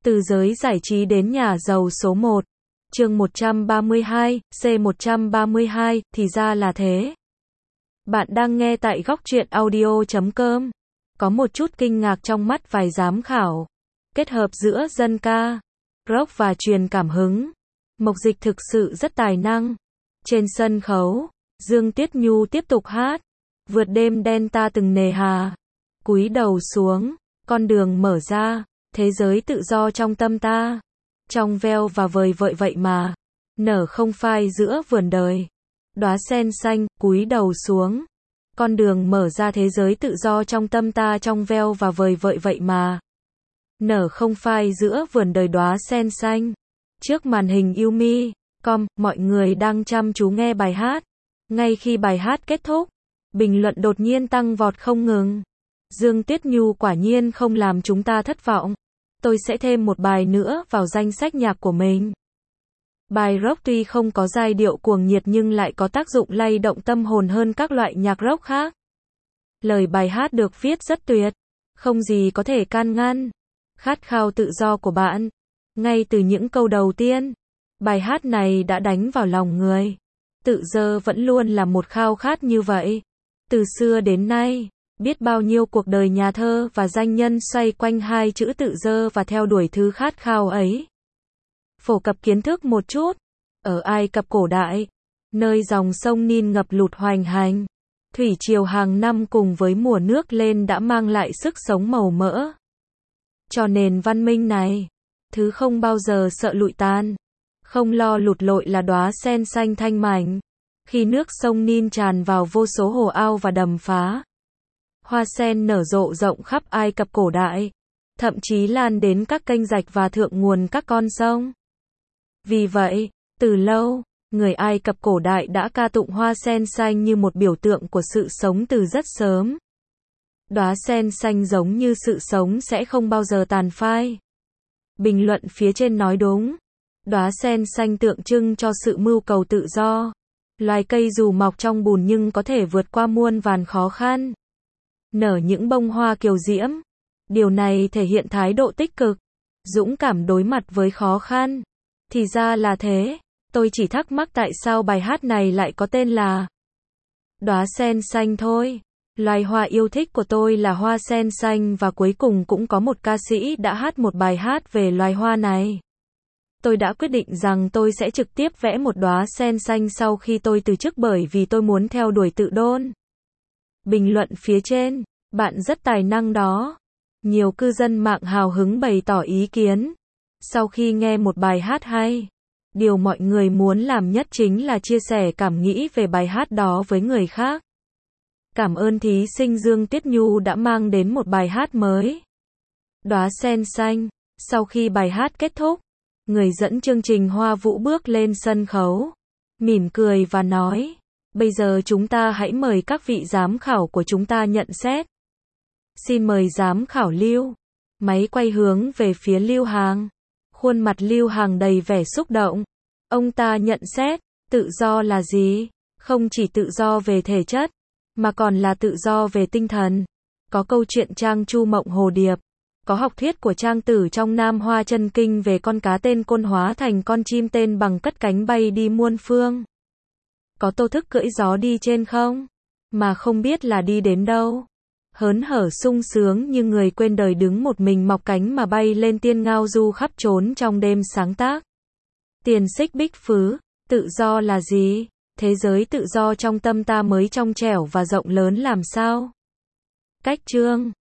Từ giới giải trí đến nhà giàu số 1. Chương 132, C132, thì ra là thế. Bạn đang nghe tại góc truyện audio.com. Có một chút kinh ngạc trong mắt vài giám khảo. Kết hợp giữa dân ca, rock và truyền cảm hứng. Mộc Dịch thực sự rất tài năng. Trên sân khấu, Dương Tiết Nhu tiếp tục hát. Vượt đêm đen ta từng nề hà. Cúi đầu xuống, con đường mở ra. Thế giới tự do trong tâm ta. Trong veo và vời vợi vậy mà. Nở không phai giữa vườn đời. Đóa sen xanh, cúi đầu xuống. Con đường mở ra thế giới tự do trong tâm ta trong veo và vời vợi vậy mà. Nở không phai giữa vườn đời đóa sen xanh. Trước màn hình Yumi.com, mọi người đang chăm chú nghe bài hát. Ngay khi bài hát kết thúc, bình luận đột nhiên tăng vọt không ngừng. Dương Tiết Nhu quả nhiên không làm chúng ta thất vọng. Tôi sẽ thêm một bài nữa vào danh sách nhạc của mình. Bài rock tuy không có giai điệu cuồng nhiệt nhưng lại có tác dụng lay động tâm hồn hơn các loại nhạc rock khác. Lời bài hát được viết rất tuyệt, không gì có thể can ngăn. Khát khao tự do của bạn. Ngay từ những câu đầu tiên, bài hát này đã đánh vào lòng người. Tự do vẫn luôn là một khao khát như vậy. Từ xưa đến nay, biết bao nhiêu cuộc đời nhà thơ và danh nhân xoay quanh hai chữ tự do và theo đuổi thứ khát khao ấy. Phổ cập kiến thức một chút. Ở Ai Cập cổ đại, nơi dòng sông Nin ngập lụt hoành hành, thủy triều hàng năm cùng với mùa nước lên đã mang lại sức sống màu mỡ. Cho nền văn minh này, thứ không bao giờ sợ lụi tàn, không lo lụt lội là đóa sen xanh thanh mảnh. Khi nước sông Nin tràn vào vô số hồ ao và đầm phá, hoa sen nở rộ rộng khắp Ai Cập cổ đại, thậm chí lan đến các kênh rạch và thượng nguồn các con sông. Vì vậy, từ lâu, người Ai Cập cổ đại đã ca tụng hoa sen xanh như một biểu tượng của sự sống từ rất sớm. Đóa sen xanh giống như sự sống sẽ không bao giờ tàn phai. Bình luận phía trên nói đúng. Đóa sen xanh tượng trưng cho sự mưu cầu tự do. Loài cây dù mọc trong bùn nhưng có thể vượt qua muôn vàn khó khăn. Nở những bông hoa kiều diễm. Điều này thể hiện thái độ tích cực, dũng cảm đối mặt với khó khăn. Thì ra là thế, tôi chỉ thắc mắc tại sao bài hát này lại có tên là Đóa sen xanh thôi. Loài hoa yêu thích của tôi là hoa sen xanh và cuối cùng cũng có một ca sĩ đã hát một bài hát về loài hoa này. Tôi đã quyết định rằng tôi sẽ trực tiếp vẽ một đóa sen xanh sau khi tôi từ chức bởi vì tôi muốn theo đuổi tự tôn. Bình luận phía trên, bạn rất tài năng đó. Nhiều cư dân mạng hào hứng bày tỏ ý kiến. Sau khi nghe một bài hát hay, điều mọi người muốn làm nhất chính là chia sẻ cảm nghĩ về bài hát đó với người khác. Cảm ơn thí sinh Dương Tiết Nhu đã mang đến một bài hát mới. Đóa sen xanh. Sau khi bài hát kết thúc, người dẫn chương trình Hoa Vũ bước lên sân khấu, mỉm cười và nói, bây giờ chúng ta hãy mời các vị giám khảo của chúng ta nhận xét. Xin mời giám khảo Lưu. Máy quay hướng về phía Lưu Hàng. Khuôn mặt Lưu Hàng đầy vẻ xúc động. Ông ta nhận xét, tự do là gì? Không chỉ tự do về thể chất, mà còn là tự do về tinh thần. Có câu chuyện Trang Chu Mộng Hồ Điệp. Có học thuyết của Trang Tử trong Nam Hoa Chân Kinh về con cá tên Côn hóa thành con chim tên bằng cất cánh bay đi muôn phương. Có Tô Thức cưỡi gió đi trên không, mà không biết là đi đến đâu. Hớn hở sung sướng như người quên đời đứng một mình mọc cánh mà bay lên tiên ngao du khắp trốn trong đêm sáng tác. Tiền Xích Bích Phứ, tự do là gì? Thế giới tự do trong tâm ta mới trong trẻo và rộng lớn làm sao? Cách chương